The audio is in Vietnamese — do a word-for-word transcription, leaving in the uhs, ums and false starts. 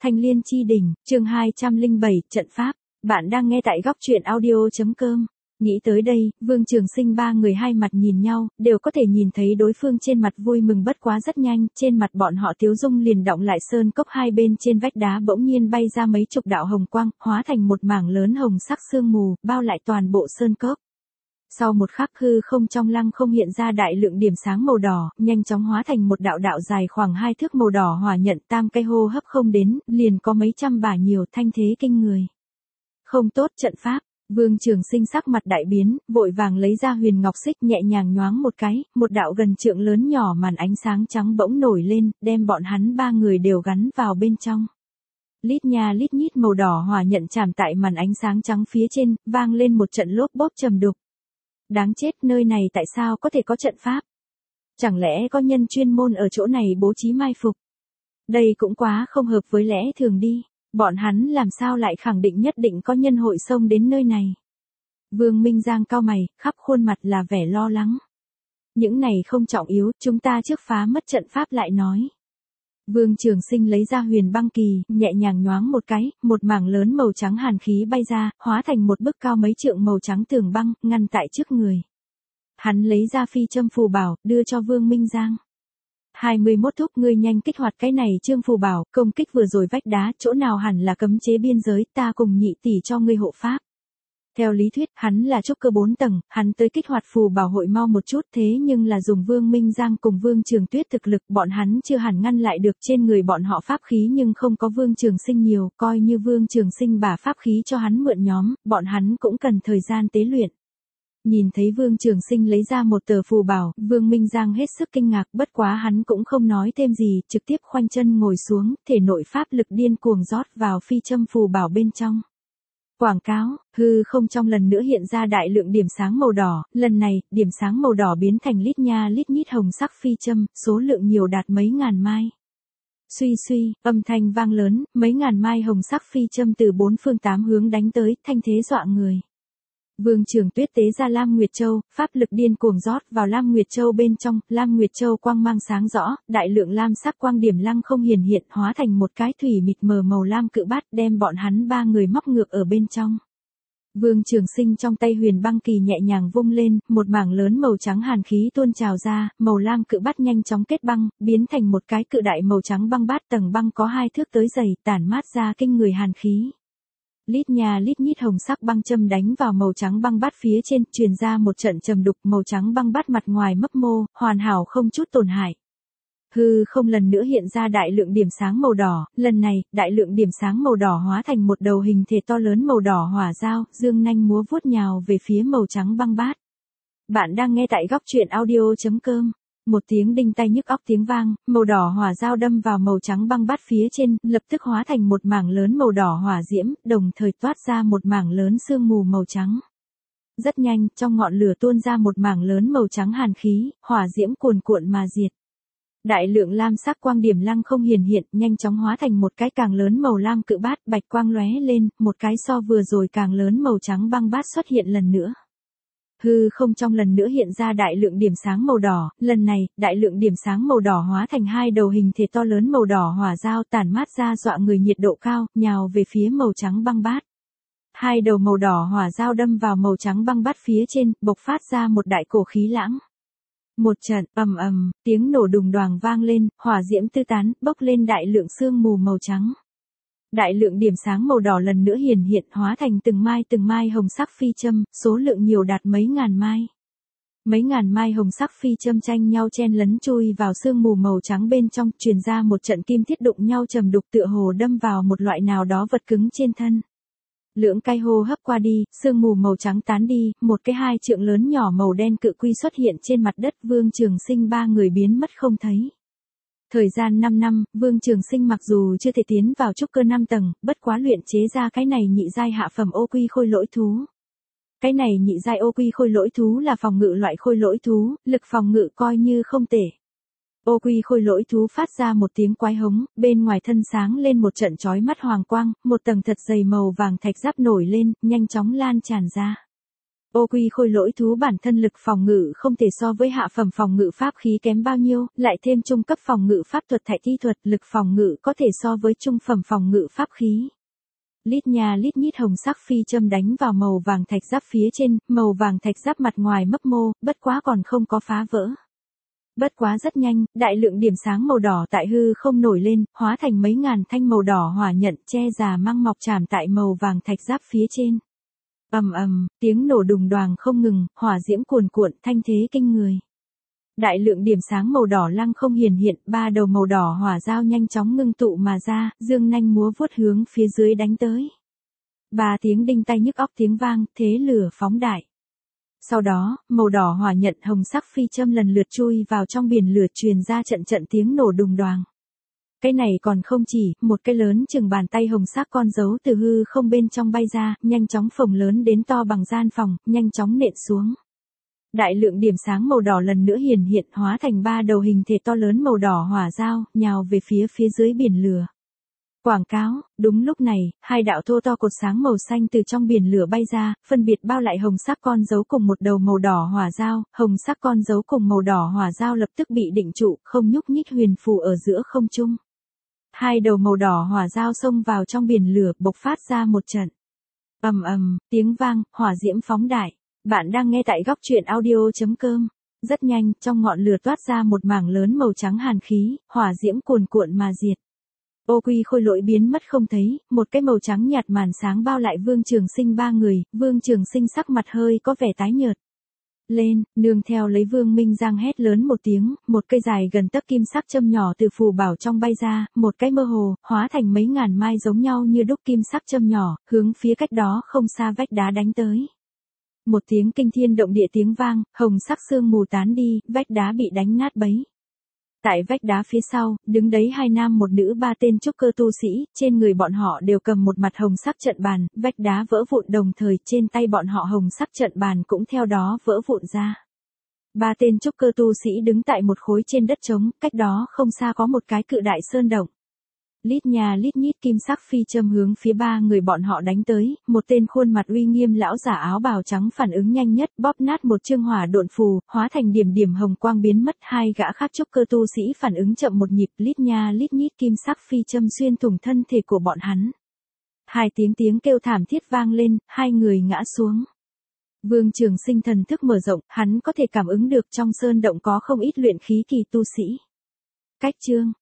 Thanh Liên Chi Đỉnh, chương hai trăm lẻ bảy, trận pháp. Bạn đang nghe tại góc truyện audio.com. Nghĩ tới đây, Vương Trường Sinh ba người hai mặt nhìn nhau, đều có thể nhìn thấy đối phương trên mặt vui mừng bất quá rất nhanh, trên mặt bọn họ tiếu dung liền động lại. Sơn cốc hai bên trên vách đá bỗng nhiên bay ra mấy chục đạo hồng quang, hóa thành một mảng lớn hồng sắc sương mù, bao lại toàn bộ sơn cốc. Sau một khắc hư không trong lăng không hiện ra đại lượng điểm sáng màu đỏ, nhanh chóng hóa thành một đạo đạo dài khoảng hai thước màu đỏ hỏa nhận, tam cây hô hấp không đến, liền có mấy trăm bả nhiều, thanh thế kinh người. Không tốt, trận pháp. Vương Trường Sinh sắc mặt đại biến, vội vàng lấy ra huyền ngọc xích nhẹ nhàng nhoáng một cái, một đạo gần trượng lớn nhỏ màn ánh sáng trắng bỗng nổi lên, đem bọn hắn ba người đều gắn vào bên trong. Lít nha lít nhít màu đỏ hỏa nhận chạm tại màn ánh sáng trắng phía trên, vang lên một trận lốp bốp trầm đục. Đáng chết, nơi này tại sao có thể có trận pháp? Chẳng lẽ có nhân chuyên môn ở chỗ này bố trí mai phục? Đây cũng quá không hợp với lẽ thường đi. Bọn hắn làm sao lại khẳng định nhất định có nhân hội xông đến nơi này? Vương Minh Giang cau mày, khắp khuôn mặt là vẻ lo lắng. Những này không trọng yếu, chúng ta trước phá mất trận pháp lại nói. Vương Trường Sinh lấy ra huyền băng kỳ, nhẹ nhàng nhoáng một cái, một mảng lớn màu trắng hàn khí bay ra, hóa thành một bức cao mấy trượng màu trắng tường băng, ngăn tại trước người. Hắn lấy ra phi châm phù bảo, đưa cho Vương Minh Giang. hai mươi mốt thúc, ngươi nhanh kích hoạt cái này trương phù bảo, công kích vừa rồi vách đá, chỗ nào hẳn là cấm chế biên giới, ta cùng nhị tỷ cho ngươi hộ pháp. Theo lý thuyết, hắn là trúc cơ bốn tầng, hắn tới kích hoạt phù bảo hội mau một chút, thế nhưng là dùng Vương Minh Giang cùng Vương Trường Tuyết thực lực, bọn hắn chưa hẳn ngăn lại được. Trên người bọn họ pháp khí nhưng không có Vương Trường Sinh nhiều, coi như Vương Trường Sinh bả pháp khí cho hắn mượn nhóm, bọn hắn cũng cần thời gian tế luyện. Nhìn thấy Vương Trường Sinh lấy ra một tờ phù bảo, Vương Minh Giang hết sức kinh ngạc, bất quá hắn cũng không nói thêm gì, trực tiếp khoanh chân ngồi xuống, thể nội pháp lực điên cuồng rót vào phi châm phù bảo bên trong. Quảng cáo, hư không trong lần nữa hiện ra đại lượng điểm sáng màu đỏ, lần này, điểm sáng màu đỏ biến thành lít nha lít nhít hồng sắc phi châm, số lượng nhiều đạt mấy ngàn mai. Suy suy, âm thanh vang lớn, mấy ngàn mai hồng sắc phi châm từ bốn phương tám hướng đánh tới, thanh thế dọa người. Vương Trường Tuyết tế ra Lam Nguyệt Châu, pháp lực điên cuồng rót vào Lam Nguyệt Châu bên trong, Lam Nguyệt Châu quang mang sáng rõ, đại lượng lam sắc quang điểm lăng không hiển hiện, hóa thành một cái thủy mịt mờ màu lam cự bát, đem bọn hắn ba người móc ngược ở bên trong. Vương Trường Sinh trong tay huyền băng kỳ nhẹ nhàng vung lên, một mảng lớn màu trắng hàn khí tuôn trào ra, màu lam cự bát nhanh chóng kết băng, biến thành một cái cự đại màu trắng băng bát, tầng băng có hai thước tới dày, tản mát ra kinh người hàn khí. Lít nha lít nhít hồng sắc băng châm đánh vào màu trắng băng bát phía trên, truyền ra một trận trầm đục, màu trắng băng bát mặt ngoài mấp mô, hoàn hảo không chút tổn hại. Hư không lần nữa hiện ra đại lượng điểm sáng màu đỏ, lần này, đại lượng điểm sáng màu đỏ hóa thành một đầu hình thể to lớn màu đỏ hỏa dao, dương nanh múa vuốt nhào về phía màu trắng băng bát. Bạn đang nghe tại góc truyện audio.com. Một tiếng đinh tai nhức óc tiếng vang, màu đỏ hỏa dao đâm vào màu trắng băng bát phía trên, lập tức hóa thành một mảng lớn màu đỏ hỏa diễm, đồng thời toát ra một mảng lớn sương mù màu trắng. Rất nhanh, trong ngọn lửa tuôn ra một mảng lớn màu trắng hàn khí, hỏa diễm cuồn cuộn mà diệt. Đại lượng lam sắc quang điểm lăng không hiển hiện, nhanh chóng hóa thành một cái càng lớn màu lam cự bát, bạch quang lóe lên, một cái so vừa rồi càng lớn màu trắng băng bát xuất hiện lần nữa. Hư không trong lần nữa hiện ra đại lượng điểm sáng màu đỏ, lần này, đại lượng điểm sáng màu đỏ hóa thành hai đầu hình thể to lớn màu đỏ hỏa dao, tản mát ra dọa người nhiệt độ cao, nhào về phía màu trắng băng bát. Hai đầu màu đỏ hỏa dao đâm vào màu trắng băng bát phía trên, bộc phát ra một đại cổ khí lãng. Một trận, ầm ầm, tiếng nổ đùng đoàng vang lên, hỏa diễm tư tán, bốc lên đại lượng sương mù màu trắng. Đại lượng điểm sáng màu đỏ lần nữa hiển hiện, hóa thành từng mai từng mai hồng sắc phi châm, số lượng nhiều đạt mấy ngàn mai. Mấy ngàn mai hồng sắc phi châm tranh nhau chen lấn chui vào sương mù màu trắng bên trong, truyền ra một trận kim thiết đụng nhau trầm đục, tựa hồ đâm vào một loại nào đó vật cứng trên thân. Lưỡng cái hô hấp qua đi, sương mù màu trắng tán đi, một cái hai trượng lớn nhỏ màu đen cự quy xuất hiện trên mặt đất, Vương Trường Sinh ba người biến mất không thấy. Thời gian năm năm, Vương Trường Sinh mặc dù chưa thể tiến vào trúc cơ năm tầng, bất quá luyện chế ra cái này nhị giai hạ phẩm ô quy khôi lỗi thú. Cái này nhị giai ô quy khôi lỗi thú là phòng ngự loại khôi lỗi thú, lực phòng ngự coi như không tệ. Ô quy khôi lỗi thú phát ra một tiếng quái hống, bên ngoài thân sáng lên một trận chói mắt hoàng quang, một tầng thật dày màu vàng thạch giáp nổi lên, nhanh chóng lan tràn ra. Ô quy khôi lỗi thú bản thân lực phòng ngự không thể so với hạ phẩm phòng ngự pháp khí kém bao nhiêu, lại thêm trung cấp phòng ngự pháp thuật thạch thi thuật, lực phòng ngự có thể so với trung phẩm phòng ngự pháp khí. Lít nha lít nhít hồng sắc phi châm đánh vào màu vàng thạch giáp phía trên, màu vàng thạch giáp mặt ngoài mấp mô, bất quá còn không có phá vỡ. Bất quá rất nhanh, đại lượng điểm sáng màu đỏ tại hư không nổi lên, hóa thành mấy ngàn thanh màu đỏ hỏa nhận che già măng mọc chạm tại màu vàng thạch giáp phía trên. Ầm ầm, tiếng nổ đùng đoàng không ngừng, hỏa diễm cuồn cuộn, thanh thế kinh người. Đại lượng điểm sáng màu đỏ lăng không hiển hiện, ba đầu màu đỏ hỏa dao nhanh chóng ngưng tụ mà ra, dương nanh múa vuốt hướng phía dưới đánh tới. Ba tiếng đinh tai nhức óc tiếng vang, thế lửa phóng đại. Sau đó, màu đỏ hỏa nhận hồng sắc phi châm lần lượt chui vào trong biển lửa, truyền ra trận trận tiếng nổ đùng đoàng. Cái này còn không chỉ, một cái lớn chừng bàn tay hồng sắc con dấu từ hư không bên trong bay ra, nhanh chóng phồng lớn đến to bằng gian phòng, nhanh chóng nện xuống. Đại lượng điểm sáng màu đỏ lần nữa hiển hiện, hóa thành ba đầu hình thể to lớn màu đỏ hỏa dao, nhào về phía phía dưới biển lửa. Quảng cáo, đúng lúc này, hai đạo thô to cột sáng màu xanh từ trong biển lửa bay ra, phân biệt bao lại hồng sắc con dấu cùng một đầu màu đỏ hỏa dao, hồng sắc con dấu cùng màu đỏ hỏa dao lập tức bị định trụ, không nhúc nhích huyền phù ở giữa không trung. Hai đầu màu đỏ hỏa dao xông vào trong biển lửa, bộc phát ra một trận. Ầm ầm, tiếng vang, hỏa diễm phóng đại. Bạn đang nghe tại góc truyện audio chấm com. Rất nhanh, trong ngọn lửa toát ra một mảng lớn màu trắng hàn khí, hỏa diễm cuồn cuộn mà diệt. Ô quy khôi lỗi biến mất không thấy, một cái màu trắng nhạt màn sáng bao lại Vương Trường Sinh ba người, Vương Trường Sinh sắc mặt hơi có vẻ tái nhợt. Lên, nương theo lấy Vương Minh Giang hét lớn một tiếng, một cây dài gần tấc kim sắc châm nhỏ từ phù bảo trong bay ra, một cái mơ hồ, hóa thành mấy ngàn mai giống nhau như đúc kim sắc châm nhỏ, hướng phía cách đó không xa vách đá đánh tới. Một tiếng kinh thiên động địa tiếng vang, hồng sắc sương mù tán đi, vách đá bị đánh nát bấy. Tại vách đá phía sau, đứng đấy hai nam một nữ ba tên trúc cơ tu sĩ, trên người bọn họ đều cầm một mặt hồng sắc trận bàn, vách đá vỡ vụn đồng thời trên tay bọn họ hồng sắc trận bàn cũng theo đó vỡ vụn ra. Ba tên trúc cơ tu sĩ đứng tại một khối trên đất trống, cách đó không xa có một cái cự đại sơn động. Lít nha lít nhít kim sắc phi châm hướng phía ba người bọn họ đánh tới, một tên khuôn mặt uy nghiêm lão giả áo bào trắng phản ứng nhanh nhất, bóp nát một chương hỏa độn phù, hóa thành điểm điểm hồng quang biến mất. Hai gã khác trúc cơ tu sĩ phản ứng chậm một nhịp, lít nha lít nhít kim sắc phi châm xuyên thủng thân thể của bọn hắn. Hai tiếng tiếng kêu thảm thiết vang lên, hai người ngã xuống. Vương Trường Sinh thần thức mở rộng, hắn có thể cảm ứng được trong sơn động có không ít luyện khí kỳ tu sĩ. Cách chương